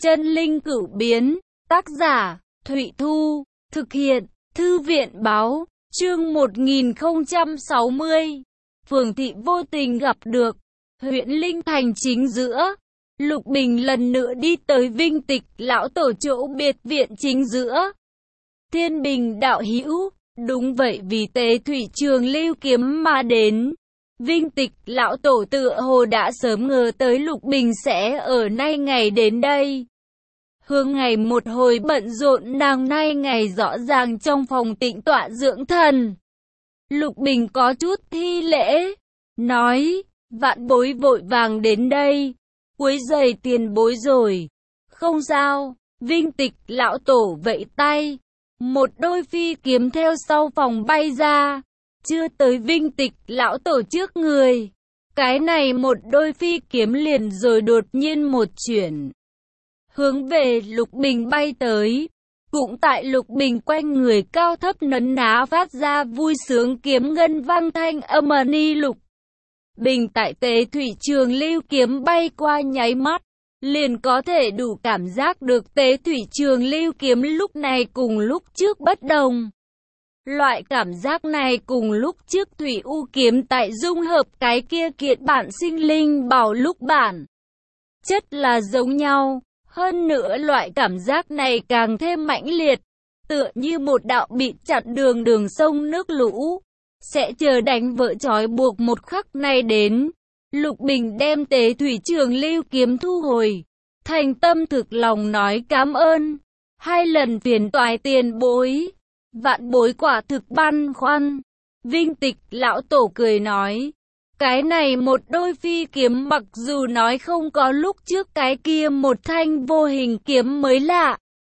Chân linh cửu biến, tác giả, Thụy Thu, thực hiện, Thư viện báo, chương 1060. Phường thị vô tình gặp được, huyện Linh Thành chính giữa. Lục Bình lần nữa đi tới Vinh Tịch lão tổ chỗ biệt viện chính giữa. Thiên Bình đạo hữu, đúng vậy, vì Tế Thủy Trường Lưu kiếm mà đến. Vinh Tịch lão tổ tựa hồ đã sớm ngờ tới Lục Bình sẽ ở nay ngày đến đây. Hương ngày một hồi bận rộn, nàng nay ngày rõ ràng trong phòng tĩnh tọa dưỡng thần. Lục Bình có chút thi lễ, nói, vạn bối vội vàng đến đây, quấy rầy tiền bối rồi. Không sao, Vinh Tịch lão tổ vẫy tay, một đôi phi kiếm theo sau phòng bay ra, chưa tới Vinh Tịch lão tổ trước người. Cái này một đôi phi kiếm liền rồi đột nhiên một chuyển, hướng về Lục Bình bay tới. Cũng tại Lục Bình quanh người cao thấp nấn ná phát ra vui sướng kiếm ngân vang thanh âm ni. Lục Bình tại Tế Thủy Trường Lưu kiếm bay qua nháy mắt, liền có thể đủ cảm giác được Tế Thủy Trường Lưu kiếm lúc này cùng lúc trước bất đồng. Loại cảm giác này cùng lúc trước Thủy U kiếm tại dung hợp cái kia kiện bản sinh linh bảo lúc bản chất là giống nhau. Hơn nữa loại cảm giác này càng thêm mãnh liệt, tựa như một đạo bị chặn đường sông nước lũ, sẽ chờ đánh vỡ trói buộc một khắc này đến. Lục Bình đem Tế Thủy Trường Lưu kiếm thu hồi, thành tâm thực lòng nói cảm ơn, 2 lần phiền toái tiền bối, vạn bối quả thực băn khoăn. Vinh Tịch lão tổ cười nói, cái này một đôi phi kiếm mặc dù nói không có lúc trước cái kia một thanh vô hình kiếm mới lạ,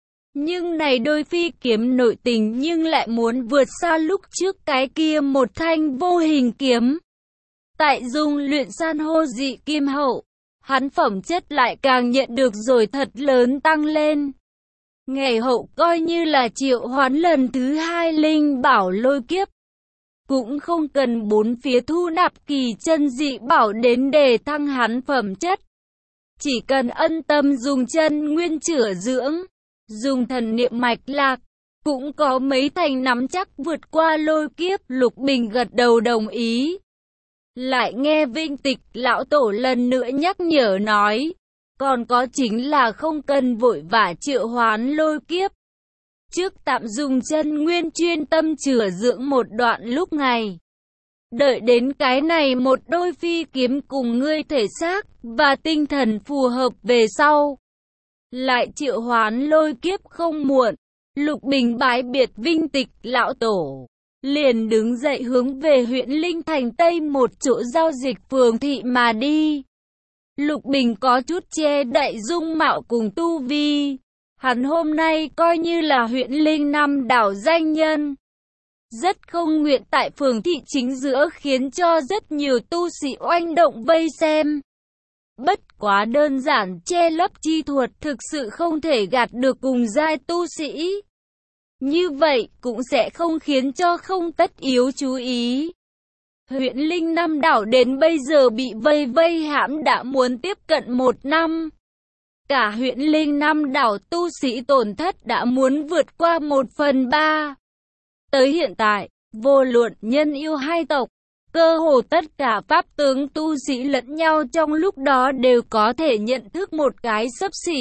nhưng này đôi phi kiếm nội tình nhưng lại muốn vượt xa lúc trước cái kia một thanh vô hình kiếm. Tại dung luyện san hô dị kim hậu, hắn phẩm chất lại càng nhận được rồi thật lớn tăng lên. Ngày hậu coi như là triệu hoán lần thứ 2 linh bảo lôi kiếp, cũng không cần bốn phía thu nạp kỳ chân dị bảo đến để thăng hắn phẩm chất. Chỉ cần ân tâm dùng chân nguyên chữa dưỡng, dùng thần niệm mạch lạc, cũng có mấy thành nắm chắc vượt qua lôi kiếp. Lục Bình gật đầu đồng ý. Lại nghe Vinh Tịch lão tổ lần nữa nhắc nhở nói, còn có chính là không cần vội vã triệu hoán lôi kiếp. Trước tạm dùng chân nguyên chuyên tâm chữa dưỡng một đoạn lúc ngày. Đợi đến cái này một đôi phi kiếm cùng ngươi thể xác và tinh thần phù hợp về sau, lại triệu hoán lôi kiếp không muộn. Lục Bình bái biệt Vinh Tịch lão tổ, liền đứng dậy hướng về huyện Linh Thành Tây một chỗ giao dịch phường thị mà đi. Lục Bình có chút che đậy dung mạo cùng tu vi. Hắn hôm nay coi như là huyện Linh Năm đảo danh nhân, rất không nguyện tại phường thị chính giữa khiến cho rất nhiều tu sĩ oanh động vây xem. Bất quá đơn giản che lấp chi thuật thực sự không thể gạt được cùng giai tu sĩ. Như vậy cũng sẽ không khiến cho không tất yếu chú ý. Huyện Linh Năm đảo đến bây giờ bị vây hãm đã muốn tiếp cận 1 năm. Cả huyện Linh Năm đảo tu sĩ tổn thất đã muốn vượt qua 1/3. Tới hiện tại, vô luận nhân yêu hai tộc, cơ hồ tất cả pháp tướng tu sĩ lẫn nhau trong lúc đó đều có thể nhận thức một cái xấp xỉ.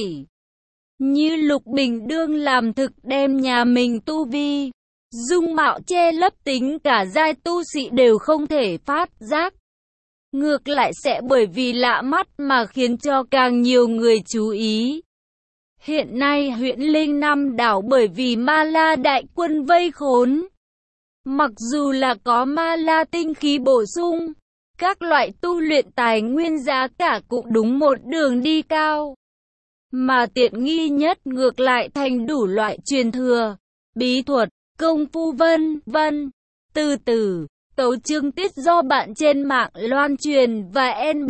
Như Lục Bình đương làm thực đem nhà mình tu vi, dung mạo che lấp tính cả giai tu sĩ đều không thể phát giác. Ngược lại sẽ bởi vì lạ mắt mà khiến cho càng nhiều người chú ý. Hiện nay huyện Linh Năm đảo bởi vì Ma La đại quân vây khốn, mặc dù là có Ma La tinh khí bổ sung, các loại tu luyện tài nguyên giá cả cũng đúng một đường đi cao. Mà tiện nghi nhất ngược lại thành đủ loại truyền thừa, bí thuật, công phu vân vân. Từ từ, tấu chương tiết do bạn trên mạng loan truyền và NB.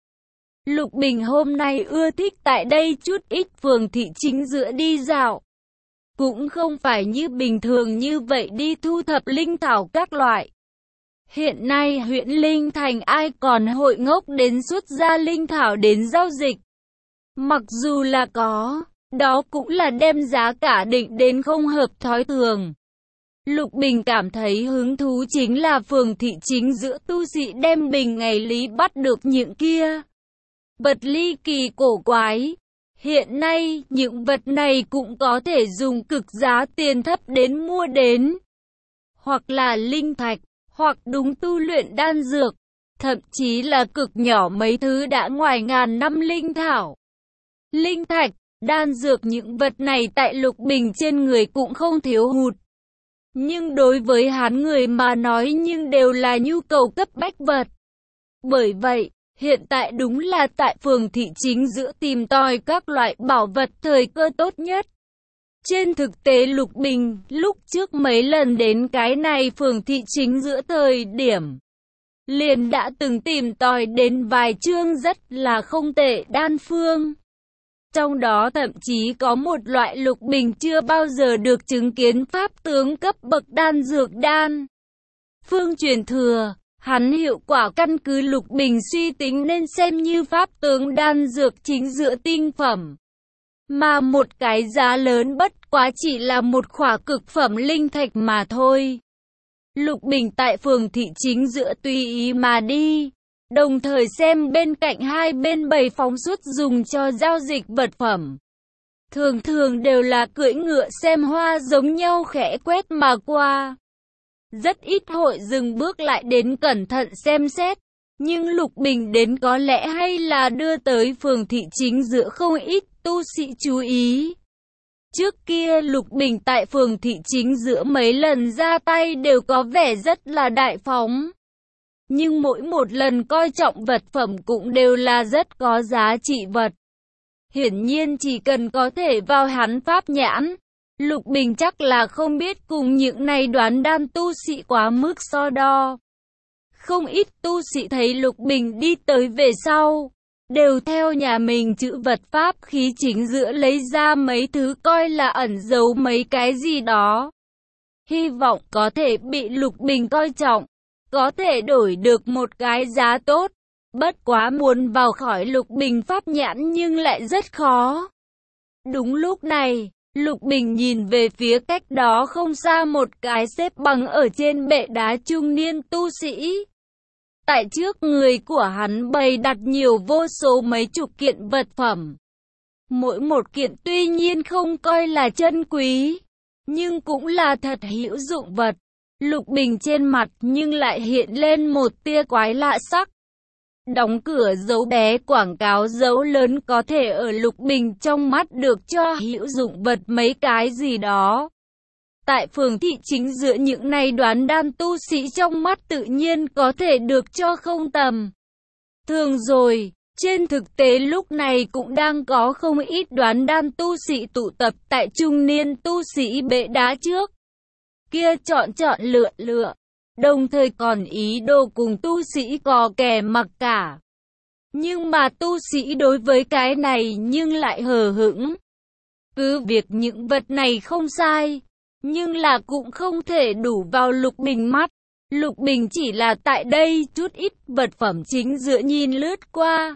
Lục Bình hôm nay ưa thích tại đây chút ít phường thị chính giữa đi dạo. Cũng không phải như bình thường như vậy đi thu thập linh thảo các loại. Hiện nay huyện Linh Thành ai còn hội ngốc đến xuất ra linh thảo đến giao dịch. Mặc dù là có, đó cũng là đem giá cả định đến không hợp thói thường. Lục Bình cảm thấy hứng thú chính là phường thị chính giữa tu sĩ đem bình ngày lý bắt được những kia vật ly kỳ cổ quái. Hiện nay, những vật này cũng có thể dùng cực giá tiền thấp đến mua đến. Hoặc là linh thạch, hoặc đúng tu luyện đan dược, thậm chí là cực nhỏ mấy thứ đã ngoài ngàn năm linh thảo. Linh thạch, đan dược những vật này tại Lục Bình trên người cũng không thiếu hụt. Nhưng đối với hắn người mà nói nhưng đều là nhu cầu cấp bách vật. Bởi vậy, hiện tại đúng là tại phường thị chính giữa tìm tòi các loại bảo vật thời cơ tốt nhất. Trên thực tế Lục Bình, lúc trước mấy lần đến cái này phường thị chính giữa thời điểm, liền đã từng tìm tòi đến vài chương rất là không tệ đan phương. Trong đó thậm chí có một loại Lục Bình chưa bao giờ được chứng kiến pháp tướng cấp bậc đan dược đan phương truyền thừa. Hắn hiệu quả căn cứ Lục Bình suy tính nên xem như pháp tướng đan dược chính giữa tinh phẩm. Mà một cái giá lớn bất quá chỉ là một khỏa cực phẩm linh thạch mà thôi. Lục Bình tại phường thị chính giữa tùy ý mà đi, đồng thời xem bên cạnh hai bên bày phóng suất dùng cho giao dịch vật phẩm. Thường thường đều là cưỡi ngựa xem hoa giống nhau khẽ quét mà qua. Rất ít hội dừng bước lại đến cẩn thận xem xét. Nhưng Lục Bình đến có lẽ hay là đưa tới phường thị chính giữa không ít tu sĩ chú ý. Trước kia Lục Bình tại phường thị chính giữa mấy lần ra tay đều có vẻ rất là đại phóng. Nhưng mỗi một lần coi trọng vật phẩm cũng đều là rất có giá trị vật. Hiển nhiên chỉ cần có thể vào hắn pháp nhãn, Lục Bình chắc là không biết cùng những này đoán đan tu sĩ quá mức so đo. Không ít tu sĩ thấy Lục Bình đi tới về sau, đều theo nhà mình chữ vật pháp khí chính giữa lấy ra mấy thứ coi là ẩn giấu mấy cái gì đó. Hy vọng có thể bị Lục Bình coi trọng, có thể đổi được một cái giá tốt. Bất quá muốn vào khỏi Lục Bình pháp nhãn nhưng lại rất khó. Đúng lúc này, Lục Bình nhìn về phía cách đó không xa một cái xếp bằng ở trên bệ đá trung niên tu sĩ. Tại trước người của hắn bày đặt nhiều vô số mấy chục kiện vật phẩm. Mỗi một kiện tuy nhiên không coi là chân quý, nhưng cũng là thật hữu dụng vật. Lục Bình trên mặt nhưng lại hiện lên một tia quái lạ sắc. Đóng cửa dấu bé quảng cáo dấu lớn có thể ở Lục Bình trong mắt được cho hữu dụng vật mấy cái gì đó. Tại phường thị chính giữa những này đoán đan tu sĩ trong mắt tự nhiên có thể được cho không tầm thường rồi. Trên thực tế lúc này cũng đang có không ít đoán đan tu sĩ tụ tập tại trung niên tu sĩ bệ đá trước kia chọn lựa, đồng thời còn ý đồ cùng tu sĩ cò kè mặc cả. Nhưng mà tu sĩ đối với cái này nhưng lại hờ hững. Cứ việc những vật này không sai, nhưng là cũng không thể đủ vào Lục Bình mắt. Lục Bình chỉ là tại đây chút ít vật phẩm chính giữa nhìn lướt qua,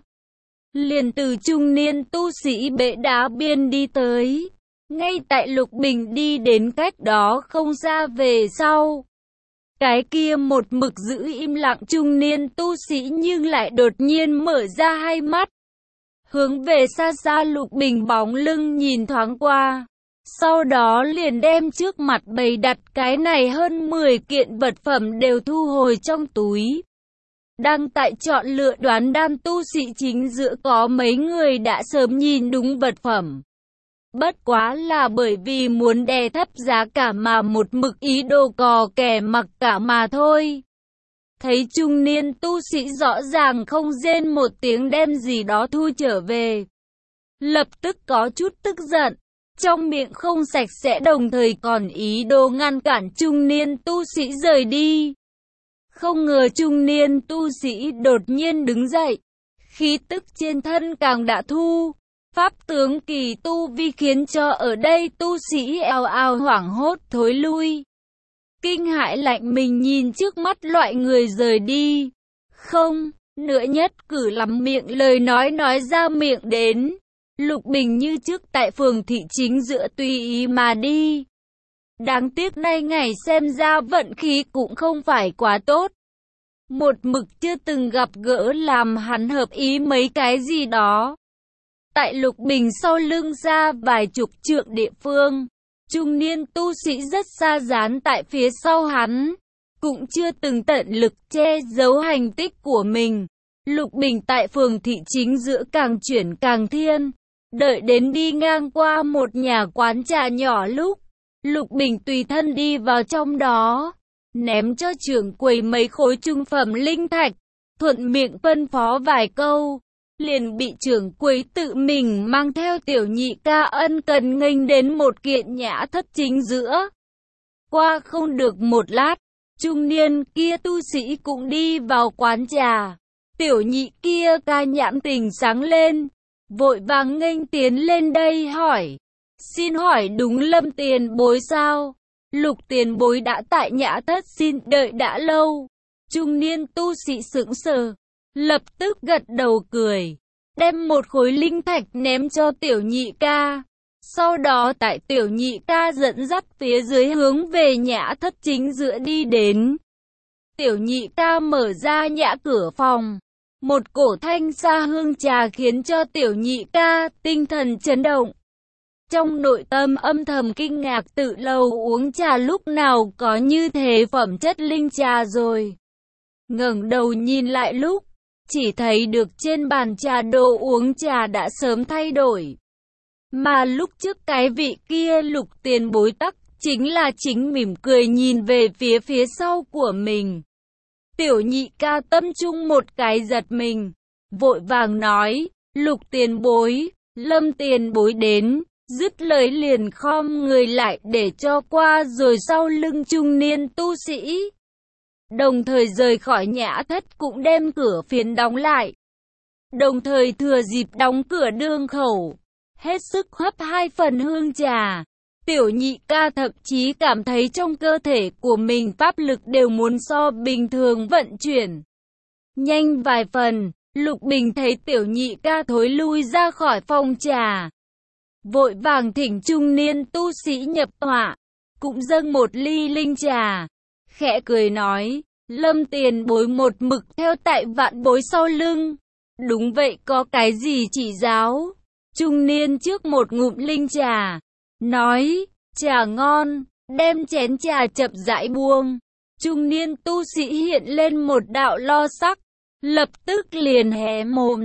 liền từ trung niên tu sĩ bệ đá biên đi tới. Ngay tại Lục Bình đi đến cách đó không xa về sau, cái kia một mực giữ im lặng trung niên tu sĩ nhưng lại đột nhiên mở ra hai mắt, hướng về xa xa Lục Bình bóng lưng nhìn thoáng qua. Sau đó liền đem trước mặt bày đặt cái này hơn 10 kiện vật phẩm đều thu hồi trong túi. Đang tại chọn lựa đoán đan tu sĩ chính giữa có mấy người đã sớm nhìn đúng vật phẩm. Bất quá là bởi vì muốn đè thấp giá cả mà một mực ý đồ cò kè mặc cả mà thôi. Thấy trung niên tu sĩ rõ ràng không rên một tiếng đem gì đó thu trở về, lập tức có chút tức giận, trong miệng không sạch sẽ đồng thời còn ý đồ ngăn cản trung niên tu sĩ rời đi. Không ngờ trung niên tu sĩ đột nhiên đứng dậy, khí tức trên thân càng đã thu. Pháp tướng kỳ tu vi khiến cho ở đây tu sĩ ào ào hoảng hốt thối lui. Kinh hãi lạnh mình nhìn trước mắt loại người rời đi. Không, nữa nhất cử lắm miệng lời nói ra miệng đến. Lục Bình như trước tại phường thị chính giữa tùy ý mà đi. Đáng tiếc nay ngày xem ra vận khí cũng không phải quá tốt. Một mực chưa từng gặp gỡ làm hắn hợp ý mấy cái gì đó. Tại Lục Bình sau lưng ra vài chục trượng địa phương, trung niên tu sĩ rất xa dán tại phía sau hắn, cũng chưa từng tận lực che giấu hành tích của mình. Lục Bình tại phường thị chính giữa càng chuyển càng thiên, đợi đến đi ngang qua một nhà quán trà nhỏ lúc, Lục Bình tùy thân đi vào trong đó, ném cho trưởng quầy mấy khối trung phẩm linh thạch, thuận miệng phân phó vài câu, liền bị trưởng quầy tự mình mang theo tiểu nhị ca ân cần nghênh đến một kiện nhã thất chính giữa. Qua không được một lát, trung niên kia tu sĩ cũng đi vào quán trà. Tiểu nhị kia ca nhãn tình sáng lên, vội vàng nghênh tiến lên đây hỏi. Xin hỏi đúng Lâm tiền bối sao? Lục tiền bối đã tại nhã thất xin đợi đã lâu. Trung niên tu sĩ sững sờ, lập tức gật đầu cười, đem một khối linh thạch ném cho tiểu nhị ca. Sau đó tại tiểu nhị ca dẫn dắt phía dưới hướng về nhã thất chính giữa đi đến. Tiểu nhị ca mở ra nhã cửa phòng. Một cổ thanh xa hương trà khiến cho tiểu nhị ca tinh thần chấn động. Trong nội tâm âm thầm kinh ngạc tự lầu uống trà lúc nào có như thế phẩm chất linh trà rồi. Ngẩng đầu nhìn lại lúc, chỉ thấy được trên bàn trà đồ uống trà đã sớm thay đổi. Mà lúc trước cái vị kia Lục tiền bối tắc chính là chính mỉm cười nhìn về phía sau của mình. Tiểu nhị ca tâm trung một cái giật mình, vội vàng nói, Lục tiền bối, Lâm tiền bối đến, dứt lời liền khom người lại để cho qua rồi sau lưng trung niên tu sĩ. Đồng thời rời khỏi nhã thất cũng đem cửa phiến đóng lại. Đồng thời thừa dịp đóng cửa đường khẩu, hết sức hấp 2 phần hương trà. Tiểu nhị ca thậm chí cảm thấy trong cơ thể của mình pháp lực đều muốn so bình thường vận chuyển nhanh vài phần. Lục Bình thấy tiểu nhị ca thối lui ra khỏi phòng trà, vội vàng thỉnh trung niên tu sĩ nhập tọa, cũng dâng một ly linh trà, khẽ cười nói, Lâm tiền bối một mực theo tại vạn bối sau lưng. Đúng vậy, có cái gì chỉ giáo? Trung niên trước một ngụm linh trà, nói, trà ngon, đem chén trà chậm rãi buông. Trung niên tu sĩ hiện lên một đạo lo sắc, lập tức liền hé mồm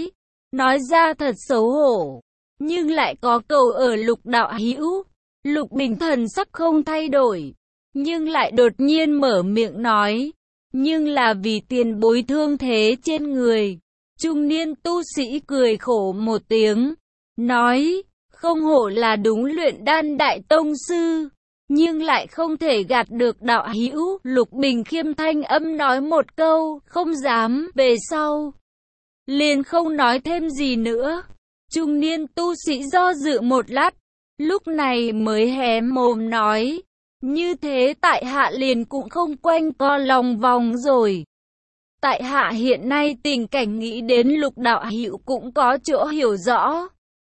nói ra thật xấu hổ, nhưng lại có cầu ở Lục đạo hữu. Lục Bình thần sắc không thay đổi, nhưng lại đột nhiên mở miệng nói, nhưng là vì tiền bối thương thế trên người. Trung niên tu sĩ cười khổ một tiếng, nói, không hổ là đúng luyện đan đại tông sư, nhưng lại không thể gạt được đạo hữu. Lục Bình khiêm thanh âm nói một câu, không dám, về sau liền không nói thêm gì nữa. Trung niên tu sĩ do dự một lát, lúc này mới hé mồm nói, như thế tại hạ liền cũng không quanh co lòng vòng rồi. Tại hạ hiện nay tình cảnh nghĩ đến Lục đạo hữu cũng có chỗ hiểu rõ.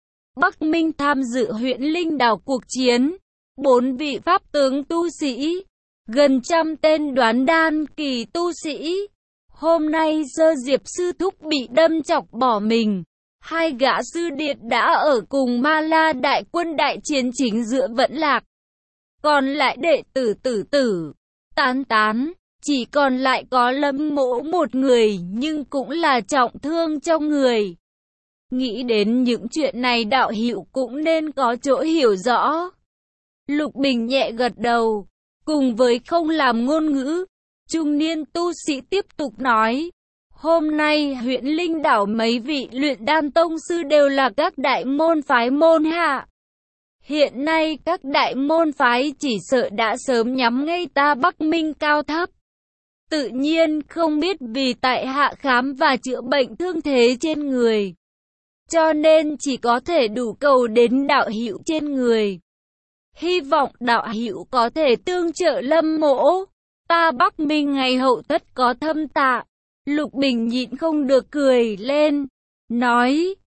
Bắc Minh tham dự huyện Linh Đảo cuộc chiến, 4 vị pháp tướng tu sĩ, gần 100 tên đoán đan kỳ tu sĩ. Hôm nay Sơ Diệp sư thúc bị đâm chọc bỏ mình, 2 gã sư điệt đã ở cùng Ma La đại quân đại chiến chính giữa vẫn lạc. Còn lại đệ tử tán, chỉ còn lại có Lâm Mỗ một người nhưng cũng là trọng thương trong người. Nghĩ đến những chuyện này đạo hữu cũng nên có chỗ hiểu rõ. Lục Bình nhẹ gật đầu, cùng với không làm ngôn ngữ. Trung niên tu sĩ tiếp tục nói, hôm nay huyện Linh Đảo mấy vị luyện đan tông sư đều là các đại môn phái môn hạ. Hiện nay các đại môn phái chỉ sợ đã sớm nhắm ngay ta Bắc Minh cao thấp. Tự nhiên không biết vì tại hạ khám và chữa bệnh thương thế trên người, cho nên chỉ có thể đủ cầu đến đạo hữu trên người. Hy vọng đạo hữu có thể tương trợ Lâm Mỗ, ta Bắc Minh ngày hậu tất có thâm tạ. Lục Bình nhịn không được cười lên, nói,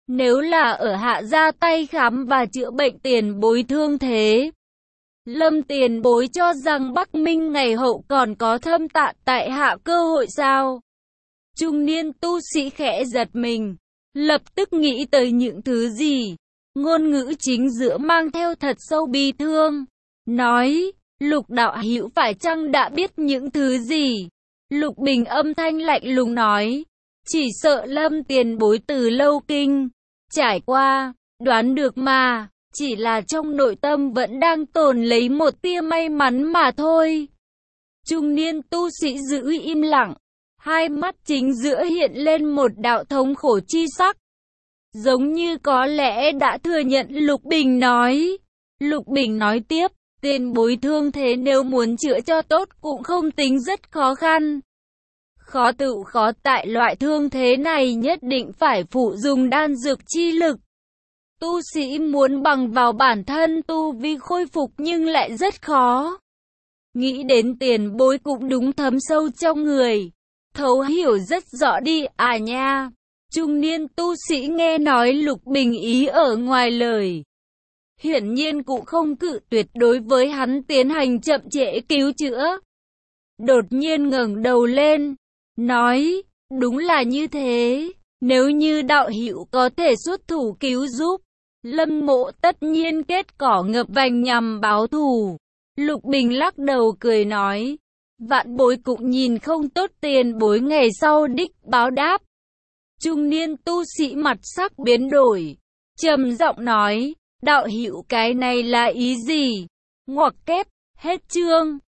Nếu là ở Hạ ra tay khám và chữa bệnh tiền bối thương thế, Lâm tiền bối cho rằng Bắc Minh ngày hậu còn có thâm tạ tại Hạ cơ hội sao? Trung niên tu sĩ khẽ giật mình, lập tức nghĩ tới những thứ gì. Ngôn ngữ chính giữa mang theo thật sâu bi thương. Nói, Lục đạo hữu phải chăng đã biết những thứ gì? Lục Bình âm thanh lạnh lùng nói, chỉ sợ Lâm tiền bối từ lâu kinh trải qua, đoán được mà, chỉ là trong nội tâm vẫn đang tồn lấy một tia may mắn mà thôi. Trung niên tu sĩ giữ im lặng, hai mắt chính giữa hiện lên một đạo thống khổ chi sắc. Giống như có lẽ đã thừa nhận Lục Bình nói. Lục Bình nói tiếp, tiền bối thương thế nếu muốn chữa cho tốt cũng không tính rất khó khăn. Khó tự khó tại loại thương thế này nhất định phải phụ dùng đan dược chi lực. Tu sĩ muốn bằng vào bản thân tu vi khôi phục nhưng lại rất khó. Nghĩ đến tiền bối cũng đúng thấm sâu trong người. Thấu hiểu rất rõ đi à nha. Trung niên tu sĩ nghe nói Lục Bình ý ở ngoài lời. Hiển nhiên cũng không cự tuyệt đối với hắn tiến hành chậm trễ cứu chữa. Đột nhiên ngẩng đầu lên, nói, đúng là như thế, nếu như đạo hữu có thể xuất thủ cứu giúp, Lâm mộ tất nhiên kết cỏ ngập vành nhằm báo thù. Lục Bình lắc đầu cười nói, vạn bối cũng nhìn không tốt tiền bối ngày sau đích báo đáp. Trung niên tu sĩ mặt sắc biến đổi, trầm giọng nói, đạo hữu cái này là ý gì? Ngoặc kép, hết chương.